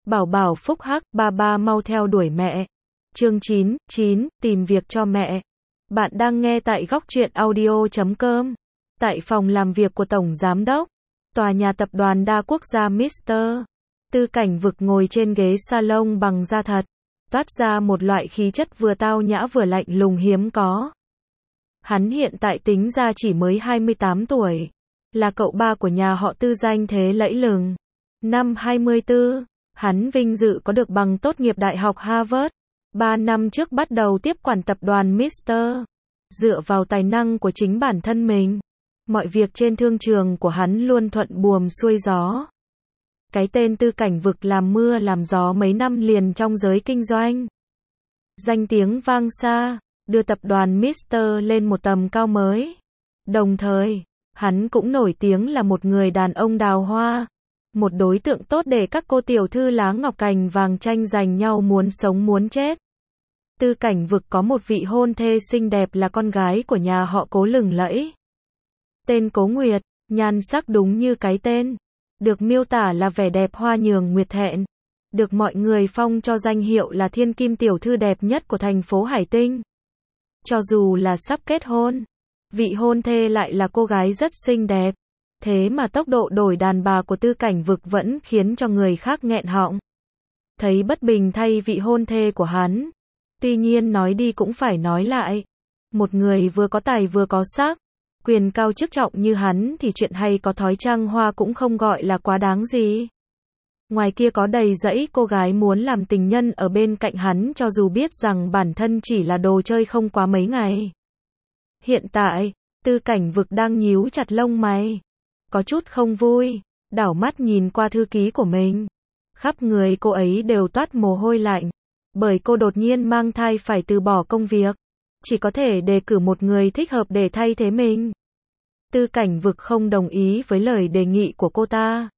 Bảo bảo phúc hắc, ba ba mau theo đuổi mẹ. Chương 9, tìm việc cho mẹ. Bạn đang nghe tại góc truyện audio.com. Tại phòng làm việc của Tổng Giám đốc, tòa nhà tập đoàn đa quốc gia Mr. Tư Cảnh Vực ngồi trên ghế salon bằng da thật, toát ra một loại khí chất vừa tao nhã vừa lạnh lùng hiếm có. Hắn hiện tại tính ra chỉ mới 28 tuổi, là cậu ba của nhà họ Tư danh thế lẫy lừng. Năm 24, hắn vinh dự có được bằng tốt nghiệp Đại học Harvard. 3 năm trước bắt đầu tiếp quản tập đoàn Mr. Dựa vào tài năng của chính bản thân mình, mọi việc trên thương trường của hắn luôn thuận buồm xuôi gió. Cái tên Tư Cảnh Vực làm mưa làm gió mấy năm liền trong giới kinh doanh. Danh tiếng vang xa, đưa tập đoàn Mr. lên một tầm cao mới. Đồng thời, hắn cũng nổi tiếng là một người đàn ông đào hoa, một đối tượng tốt để các cô tiểu thư lá ngọc cành vàng tranh giành nhau muốn sống muốn chết. Tư Cảnh Vực có một vị hôn thê xinh đẹp là con gái của nhà họ Cố lừng lẫy. Tên Cố Nguyệt, nhan sắc đúng như cái tên, được miêu tả là vẻ đẹp hoa nhường nguyệt thẹn, được mọi người phong cho danh hiệu là thiên kim tiểu thư đẹp nhất của thành phố Hải Tinh. Cho dù là sắp kết hôn, vị hôn thê lại là cô gái rất xinh đẹp, thế mà tốc độ đổi đàn bà của Tư Cảnh Vực vẫn khiến cho người khác nghẹn họng. Thấy bất bình thay vị hôn thê của hắn. Tuy nhiên nói đi cũng phải nói lại, một người vừa có tài vừa có sắc, quyền cao chức trọng như hắn thì chuyện hay có thói trăng hoa cũng không gọi là quá đáng gì. Ngoài kia có đầy dẫy cô gái muốn làm tình nhân ở bên cạnh hắn cho dù biết rằng bản thân chỉ là đồ chơi không quá mấy ngày. Hiện tại, Tư Cảnh Vực đang nhíu chặt lông mày, có chút không vui, đảo mắt nhìn qua thư ký của mình. Khắp người cô ấy đều toát mồ hôi lạnh, bởi cô đột nhiên mang thai phải từ bỏ công việc, chỉ có thể đề cử một người thích hợp để thay thế mình. Tư Cảnh Vực không đồng ý với lời đề nghị của cô ta,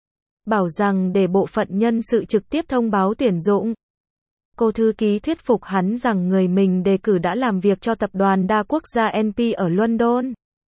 bảo rằng để bộ phận nhân sự trực tiếp thông báo tuyển dụng. Cô thư ký thuyết phục hắn rằng người mình đề cử đã làm việc cho tập đoàn đa quốc gia NP ở London,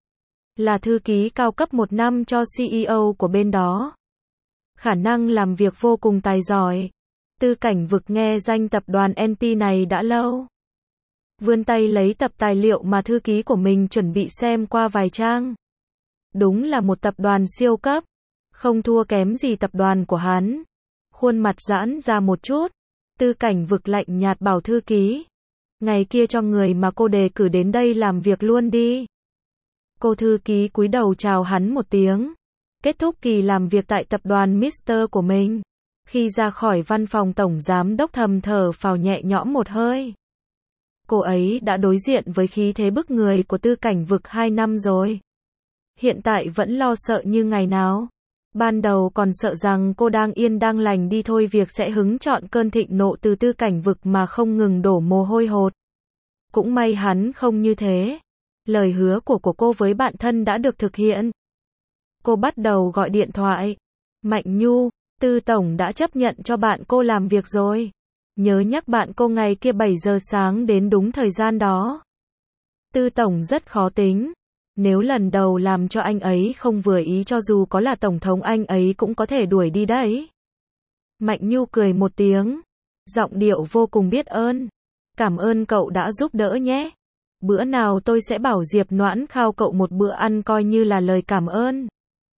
là thư ký cao cấp 1 năm cho CEO của bên đó. Khả năng làm việc vô cùng tài giỏi. Tư Cảnh Vực nghe danh tập đoàn NP này đã lâu. Vươn tay lấy tập tài liệu mà thư ký của mình chuẩn bị xem qua vài trang. Đúng là một tập đoàn siêu cấp, không thua kém gì tập đoàn của hắn. Khuôn mặt giãn ra một chút, Tư Cảnh Vực lạnh nhạt bảo thư ký, ngày kia cho người mà cô đề cử đến đây làm việc luôn đi. Cô thư ký cúi đầu chào hắn một tiếng, kết thúc kỳ làm việc tại tập đoàn Mr. của mình. Khi ra khỏi văn phòng Tổng Giám đốc thầm thở phào nhẹ nhõm một hơi. Cô ấy đã đối diện với khí thế bức người của Tư Cảnh Vực 2 năm rồi. Hiện tại vẫn lo sợ như ngày nào. Ban đầu còn sợ rằng cô đang yên đang lành đi thôi việc sẽ hứng chọn cơn thịnh nộ từ Tư Cảnh Vực mà không ngừng đổ mồ hôi hột. Cũng may hắn không như thế. Lời hứa của cô với bạn thân đã được thực hiện. Cô bắt đầu gọi điện thoại. Mạnh Nhu, Tư Tổng đã chấp nhận cho bạn cô làm việc rồi. Nhớ nhắc bạn cô ngày kia 7 giờ sáng đến đúng thời gian đó. Tư Tổng rất khó tính. Nếu lần đầu làm cho anh ấy không vừa ý cho dù có là Tổng thống anh ấy cũng có thể đuổi đi đấy. Mạnh Nhu cười một tiếng. Giọng điệu vô cùng biết ơn. Cảm ơn cậu đã giúp đỡ nhé. Bữa nào tôi sẽ bảo Diệp Noãn khao cậu một bữa ăn coi như là lời cảm ơn.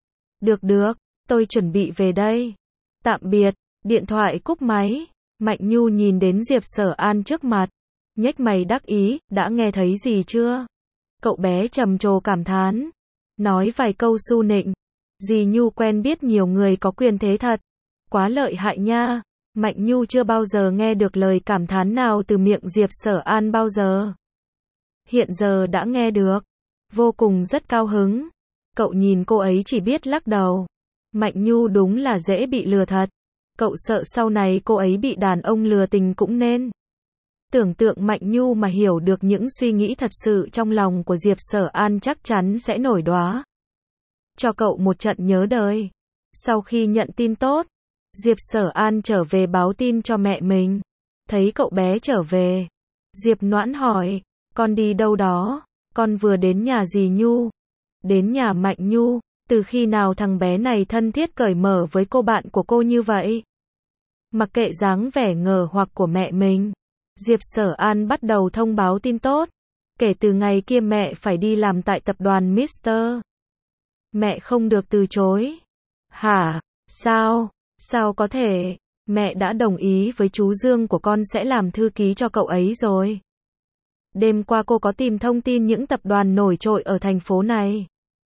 Được, tôi chuẩn bị về đây. Tạm biệt, điện thoại cúp máy. Mạnh Nhu nhìn đến Diệp Sở An trước mặt, nhếch mày đắc ý, đã nghe thấy gì chưa? Cậu bé trầm trồ cảm thán, nói vài câu su nịnh. Dì Nhu quen biết nhiều người có quyền thế thật, quá lợi hại nha. Mạnh Nhu chưa bao giờ nghe được lời cảm thán nào từ miệng Diệp Sở An bao giờ. Hiện giờ đã nghe được, vô cùng rất cao hứng. Cậu nhìn cô ấy chỉ biết lắc đầu. Mạnh Nhu đúng là dễ bị lừa thật. Cậu sợ sau này cô ấy bị đàn ông lừa tình cũng nên. Tưởng tượng Mạnh Nhu mà hiểu được những suy nghĩ thật sự trong lòng của Diệp Sở An chắc chắn sẽ nổi đoá. Cho cậu một trận nhớ đời. Sau khi nhận tin tốt, Diệp Sở An trở về báo tin cho mẹ mình. Thấy cậu bé trở về, Diệp Noãn hỏi, con đi đâu đó? Con vừa đến nhà dì Nhu. Đến nhà Mạnh Nhu. Từ khi nào thằng bé này thân thiết cởi mở với cô bạn của cô như vậy? Mặc kệ dáng vẻ ngờ hoặc của mẹ mình, Diệp Sở An bắt đầu thông báo tin tốt. Kể từ ngày kia mẹ phải đi làm tại tập đoàn Mr. Mẹ không được từ chối. Hả? Sao? Sao có thể? Mẹ đã đồng ý với chú Dương của con sẽ làm thư ký cho cậu ấy rồi. Đêm qua cô có tìm thông tin những tập đoàn nổi trội ở thành phố này.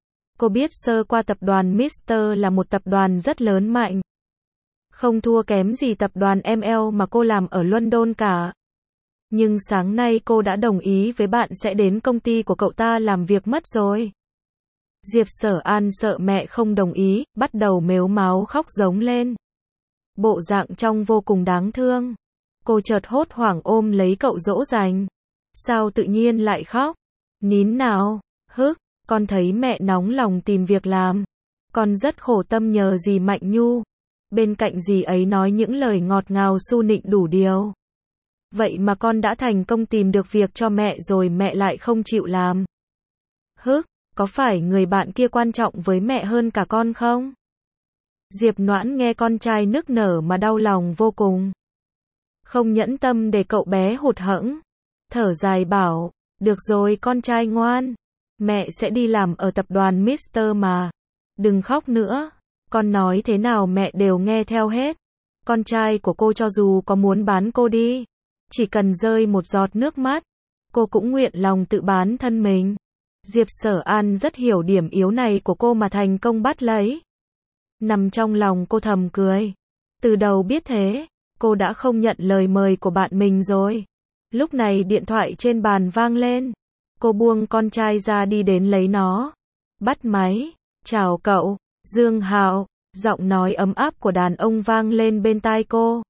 Cô biết sơ qua tập đoàn Mr. là một tập đoàn rất lớn mạnh. Không thua kém gì tập đoàn ML mà cô làm ở London cả. Nhưng sáng nay cô đã đồng ý với bạn sẽ đến công ty của cậu ta làm việc mất rồi. Diệp Sở An sợ mẹ không đồng ý, bắt đầu mếu máo khóc giống lên. Bộ dạng trông vô cùng đáng thương. Cô chợt hốt hoảng ôm lấy cậu dỗ dành. Sao tự nhiên lại khóc? Nín nào, hức, con thấy mẹ nóng lòng tìm việc làm. Con rất khổ tâm nhờ dì Mạnh Nhu. Bên cạnh dì ấy nói những lời ngọt ngào su nịnh đủ điều. Vậy mà con đã thành công tìm được việc cho mẹ rồi mẹ lại không chịu làm. Hức, có phải người bạn kia quan trọng với mẹ hơn cả con không? Diệp Noãn nghe con trai nức nở mà đau lòng vô cùng. Không nhẫn tâm để cậu bé hụt hẫng. Thở dài bảo, được rồi con trai ngoan. Mẹ sẽ đi làm ở tập đoàn Mr. mà. Đừng khóc nữa. Con nói thế nào mẹ đều nghe theo hết. Con trai của cô cho dù có muốn bán cô đi, chỉ cần rơi một giọt nước mắt, cô cũng nguyện lòng tự bán thân mình. Diệp Sở An rất hiểu điểm yếu này của cô mà thành công bắt lấy. Nằm trong lòng cô thầm cười. Từ đầu biết thế, cô đã không nhận lời mời của bạn mình rồi. Lúc này điện thoại trên bàn vang lên. Cô buông con trai ra đi đến lấy nó. Bắt máy. Chào cậu, Dương Hạo. Giọng nói ấm áp của đàn ông vang lên bên tai cô.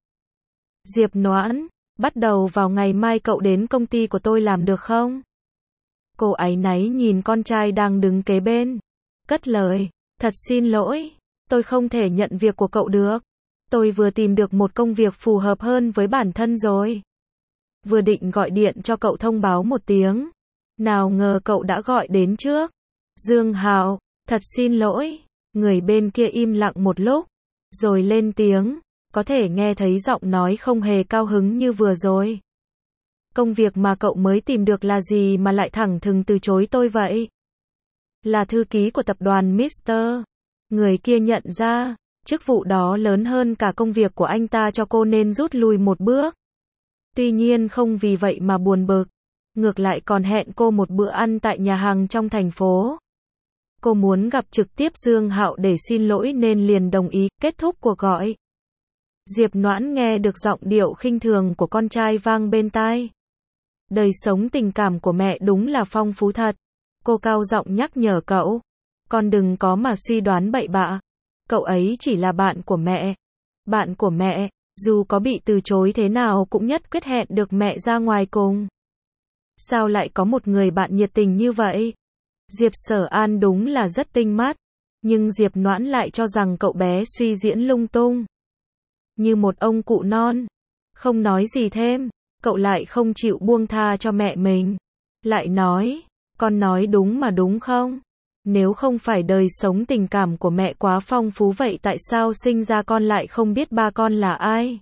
Diệp Noãn, bắt đầu vào ngày mai cậu đến công ty của tôi làm được không? Cô áy náy nhìn con trai đang đứng kế bên. Cất lời, thật xin lỗi, tôi không thể nhận việc của cậu được. Tôi vừa tìm được một công việc phù hợp hơn với bản thân rồi. Vừa định gọi điện cho cậu thông báo một tiếng. Nào ngờ cậu đã gọi đến trước. Dương Hạo, thật xin lỗi. Người bên kia im lặng một lúc, rồi lên tiếng, có thể nghe thấy giọng nói không hề cao hứng như vừa rồi. Công việc mà cậu mới tìm được là gì mà lại thẳng thừng từ chối tôi vậy? Là thư ký của tập đoàn Mr. Người kia nhận ra, chức vụ đó lớn hơn cả công việc của anh ta cho cô nên rút lui một bước. Tuy nhiên không vì vậy mà buồn bực, ngược lại còn hẹn cô một bữa ăn tại nhà hàng trong thành phố. Cô muốn gặp trực tiếp Dương Hạo để xin lỗi nên liền đồng ý, kết thúc cuộc gọi. Diệp Noãn nghe được giọng điệu khinh thường của con trai vang bên tai. Đời sống tình cảm của mẹ đúng là phong phú thật. Cô cao giọng nhắc nhở cậu. Con đừng có mà suy đoán bậy bạ. Cậu ấy chỉ là bạn của mẹ. Bạn của mẹ, dù có bị từ chối thế nào cũng nhất quyết hẹn được mẹ ra ngoài cùng. Sao lại có một người bạn nhiệt tình như vậy? Diệp Sở An đúng là rất tinh mắt, nhưng Diệp Noãn lại cho rằng cậu bé suy diễn lung tung. Như một ông cụ non. Không nói gì thêm, cậu lại không chịu buông tha cho mẹ mình. Lại nói, con nói đúng mà đúng không? Nếu không phải đời sống tình cảm của mẹ quá phong phú vậy tại sao sinh ra con lại không biết ba con là ai?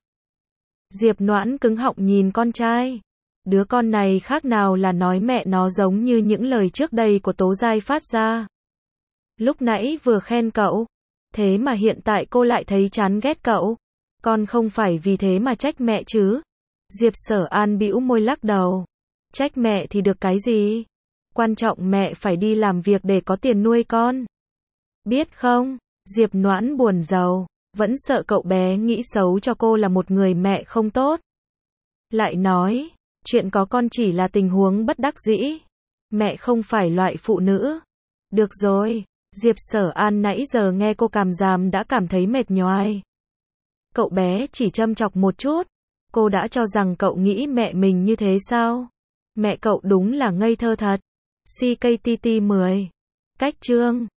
Diệp Noãn cứng họng nhìn con trai. Đứa con này khác nào là nói mẹ nó giống như những lời trước đây của Tố Giai phát ra. Lúc nãy vừa khen cậu, thế mà hiện tại cô lại thấy chán ghét cậu. Con không phải vì thế mà trách mẹ chứ? Diệp Sở An bĩu môi lắc đầu. Trách mẹ thì được cái gì? Quan trọng mẹ phải đi làm việc để có tiền nuôi con. Biết không? Diệp Noãn buồn rầu, vẫn sợ cậu bé nghĩ xấu cho cô là một người mẹ không tốt. Lại nói, chuyện có con chỉ là tình huống bất đắc dĩ. Mẹ không phải loại phụ nữ. Được rồi, Diệp Sở An nãy giờ nghe cô càm ràm đã cảm thấy mệt nhoài. Cậu bé chỉ châm chọc một chút. Cô đã cho rằng cậu nghĩ mẹ mình như thế sao? Mẹ cậu đúng là ngây thơ thật. CKTT 10. Cách chương